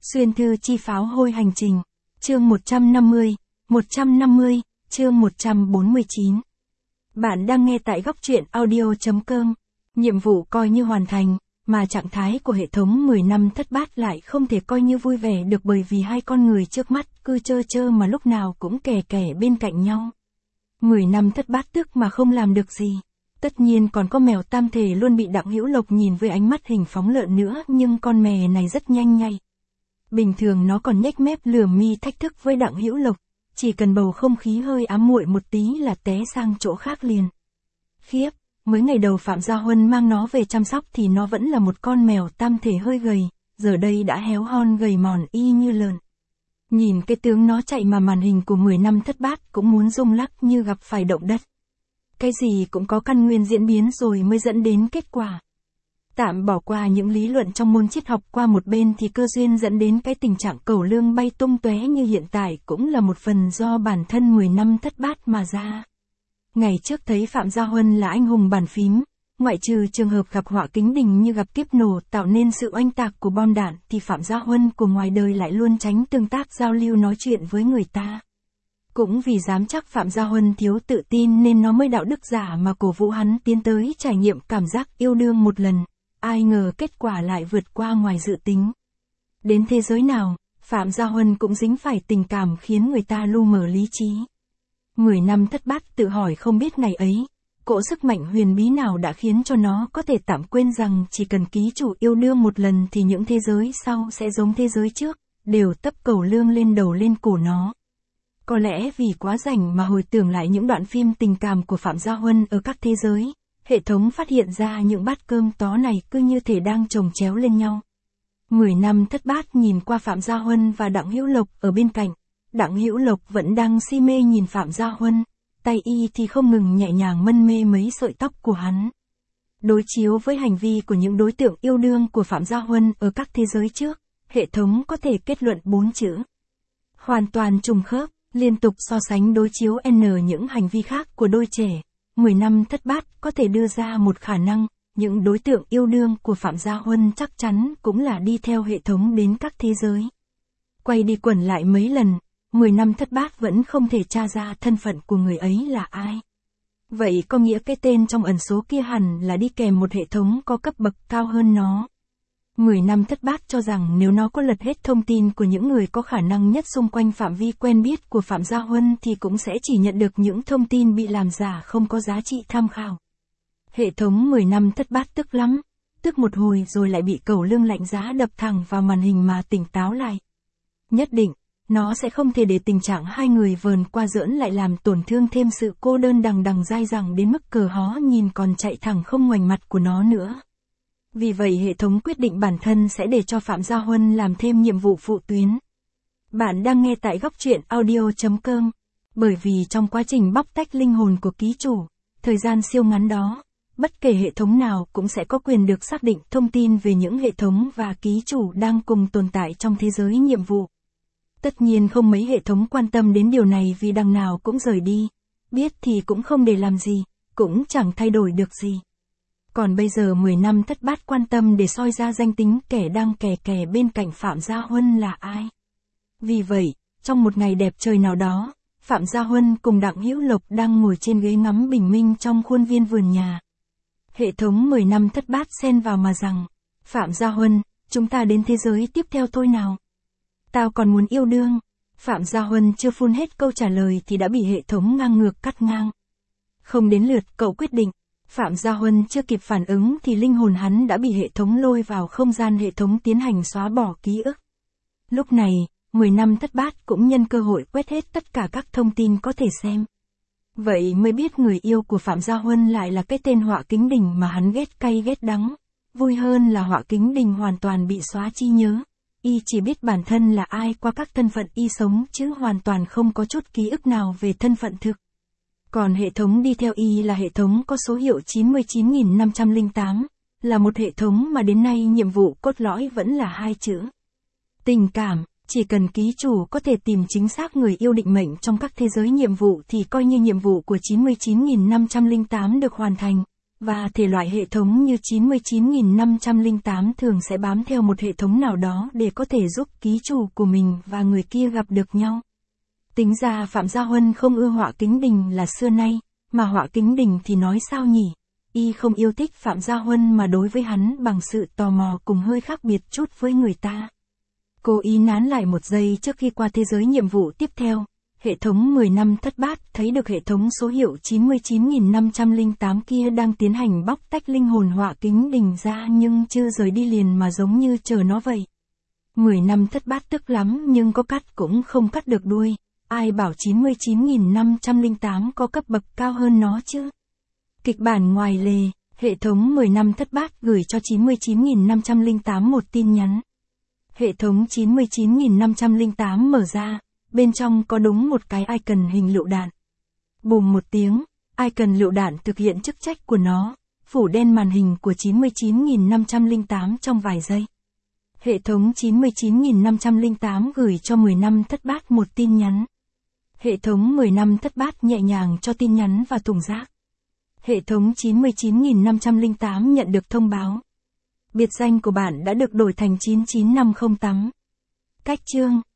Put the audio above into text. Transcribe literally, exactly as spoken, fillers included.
Xuyên thư chi pháo hôi hành trình. Chương một trăm năm mươi, một trăm năm mươi, chương một trăm bốn mươi chín. Bạn đang nghe tại góc truyện audio chấm com. Nhiệm vụ coi như hoàn thành, mà trạng thái của hệ thống mười năm thất bát lại không thể coi như vui vẻ được bởi vì hai con người trước mắt cứ chơ chơ mà lúc nào cũng kè kè bên cạnh nhau. mười năm thất bát tức mà không làm được gì. Tất nhiên còn có mèo tam thể luôn bị Đặng Hữu Lộc nhìn với ánh mắt hình phóng lợn nữa, nhưng con mè này rất nhanh nhạy. Bình thường nó còn nhếch mép lườm mi thách thức với Đặng Hữu Lộc, chỉ cần bầu không khí hơi ám muội một tí là té sang chỗ khác liền. Khiếp, mới ngày đầu Phạm Gia Huân mang nó về chăm sóc thì nó vẫn là một con mèo tam thể hơi gầy, giờ đây đã héo hon gầy mòn y như lợn. Nhìn cái tướng nó chạy mà màn hình của mười năm thất bát cũng muốn rung lắc như gặp phải động đất. Cái gì cũng có căn nguyên diễn biến rồi mới dẫn đến kết quả. Tạm bỏ qua những lý luận trong môn triết học qua một bên thì cơ duyên dẫn đến cái tình trạng cẩu lương bay tung tóe như hiện tại cũng là một phần do bản thân mười năm thất bát mà ra. Ngày trước thấy Phạm Gia Huân là anh hùng bàn phím, ngoại trừ trường hợp gặp họa kính đình như gặp kiếp nổ tạo nên sự oanh tạc của bom đạn thì Phạm Gia Huân của ngoài đời lại luôn tránh tương tác giao lưu nói chuyện với người ta. Cũng vì dám chắc Phạm Gia Huân thiếu tự tin nên nó mới đạo đức giả mà cổ vũ hắn tiến tới trải nghiệm cảm giác yêu đương một lần. Ai ngờ kết quả lại vượt qua ngoài dự tính. Đến thế giới nào, Phạm Gia Huân cũng dính phải tình cảm khiến người ta lu mờ lý trí. Mười năm thất bát tự hỏi không biết ngày ấy, cỗ sức mạnh huyền bí nào đã khiến cho nó có thể tạm quên rằng chỉ cần ký chủ yêu đương một lần thì những thế giới sau sẽ giống thế giới trước, đều tấp cẩu lương lên đầu lên cổ nó. Có lẽ vì quá rảnh mà hồi tưởng lại những đoạn phim tình cảm của Phạm Gia Huân ở các thế giới, hệ thống phát hiện ra những bát cơm tó này cứ như thể đang chồng chéo lên nhau. Mười năm thất bát nhìn qua Phạm Gia Huân và Đặng Hữu Lộc ở bên cạnh. Đặng Hữu Lộc vẫn đang si mê nhìn Phạm Gia Huân, tay y thì không ngừng nhẹ nhàng mân mê mấy sợi tóc của hắn. Đối chiếu với hành vi của những đối tượng yêu đương của Phạm Gia Huân ở các thế giới trước, hệ thống có thể kết luận bốn chữ. Hoàn toàn trùng khớp, liên tục so sánh đối chiếu n những hành vi khác của đôi trẻ. Mười năm thất bát có thể đưa ra một khả năng, những đối tượng yêu đương của Phạm Gia Huân chắc chắn cũng là đi theo hệ thống đến các thế giới. Quay đi quẩn lại mấy lần, mười năm thất bát vẫn không thể tra ra thân phận của người ấy là ai. Vậy có nghĩa cái tên trong ẩn số kia hẳn là đi kèm một hệ thống có cấp bậc cao hơn nó. Mười năm thất bát cho rằng nếu nó có lật hết thông tin của những người có khả năng nhất xung quanh phạm vi quen biết của Phạm Gia Huân thì cũng sẽ chỉ nhận được những thông tin bị làm giả không có giá trị tham khảo. Hệ thống mười năm thất bát tức lắm, tức một hồi rồi lại bị cẩu lương lạnh giá đập thẳng vào màn hình mà tỉnh táo lại. Nhất định, nó sẽ không thể để tình trạng hai người vờn qua giỡn lại làm tổn thương thêm sự cô đơn đằng đằng dai dẳng đến mức cờ hó nhìn còn chạy thẳng không ngoảnh mặt của nó nữa. Vì vậy hệ thống quyết định bản thân sẽ để cho Phạm Gia Huân làm thêm nhiệm vụ phụ tuyến. Bạn đang nghe tại góc truyện audio chấm com. Bởi vì trong quá trình bóc tách linh hồn của ký chủ, thời gian siêu ngắn đó, bất kể hệ thống nào cũng sẽ có quyền được xác định thông tin về những hệ thống và ký chủ đang cùng tồn tại trong thế giới nhiệm vụ. Tất nhiên không mấy hệ thống quan tâm đến điều này vì đằng nào cũng rời đi. Biết thì cũng không để làm gì, cũng chẳng thay đổi được gì. Còn bây giờ mười năm thất bát quan tâm để soi ra danh tính kẻ đang kè kè bên cạnh Phạm Gia Huân là ai. Vì vậy, trong một ngày đẹp trời nào đó, Phạm Gia Huân cùng Đặng Hữu Lộc đang ngồi trên ghế ngắm bình minh trong khuôn viên vườn nhà. Hệ thống mười năm thất bát xen vào mà rằng, Phạm Gia Huân, chúng ta đến thế giới tiếp theo thôi nào. Tao còn muốn yêu đương. Phạm Gia Huân chưa phun hết câu trả lời thì đã bị hệ thống ngang ngược cắt ngang. Không đến lượt cậu quyết định. Phạm Gia Huân chưa kịp phản ứng thì linh hồn hắn đã bị hệ thống lôi vào không gian hệ thống tiến hành xóa bỏ ký ức. Lúc này, mười năm thất bát cũng nhân cơ hội quét hết tất cả các thông tin có thể xem. Vậy mới biết người yêu của Phạm Gia Huân lại là cái tên Họa Kính Đình mà hắn ghét cay ghét đắng. Vui hơn là Họa Kính Đình hoàn toàn bị xóa trí nhớ. Y chỉ biết bản thân là ai qua các thân phận y sống chứ hoàn toàn không có chút ký ức nào về thân phận thực. Còn hệ thống đi theo y là hệ thống có số hiệu chín mươi chín nghìn năm trăm lẻ tám, là một hệ thống mà đến nay nhiệm vụ cốt lõi vẫn là hai chữ. Tình cảm, chỉ cần ký chủ có thể tìm chính xác người yêu định mệnh trong các thế giới nhiệm vụ thì coi như nhiệm vụ của chín mươi chín nghìn năm trăm lẻ tám được hoàn thành. và thể loại hệ thống như chín mươi chín nghìn năm trăm lẻ tám thường sẽ bám theo một hệ thống nào đó để có thể giúp ký chủ của mình và người kia gặp được nhau. Tính ra Phạm Gia Huân không ưa họa kính đình là xưa nay, mà họa kính đình thì nói sao nhỉ? Y không yêu thích Phạm Gia Huân mà đối với hắn bằng sự tò mò cùng hơi khác biệt chút với người ta. Cố ý nán lại một giây trước khi qua thế giới nhiệm vụ tiếp theo. Hệ thống mười năm thất bát thấy được hệ thống số hiệu chín mươi chín nghìn năm trăm lẻ tám kia đang tiến hành bóc tách linh hồn họa kính đình ra nhưng chưa rời đi liền mà giống như chờ nó vậy. mười năm thất bát tức lắm nhưng có cắt cũng không cắt được đuôi. Ai bảo chín mươi chín nghìn năm trăm lẻ tám có cấp bậc cao hơn nó chứ? Kịch bản ngoài lề, hệ thống mười năm thất bát gửi cho chín mươi chín nghìn năm trăm lẻ tám một tin nhắn. Hệ thống chín mươi chín nghìn năm trăm lẻ tám mở ra, bên trong có đúng một cái icon hình lựu đạn. Bùm một tiếng, icon lựu đạn thực hiện chức trách của nó, phủ đen màn hình của chín mươi chín nghìn năm trăm lẻ tám trong vài giây. Hệ thống chín mươi chín nghìn năm trăm lẻ tám gửi cho mười năm thất bát một tin nhắn. Hệ thống mười năm thất bát nhẹ nhàng cho tin nhắn vào thùng rác. Hệ thống chín mươi chín nghìn năm trăm lẻ tám nhận được thông báo. Biệt danh của bạn đã được đổi thành chín chín năm không tám. Cách chương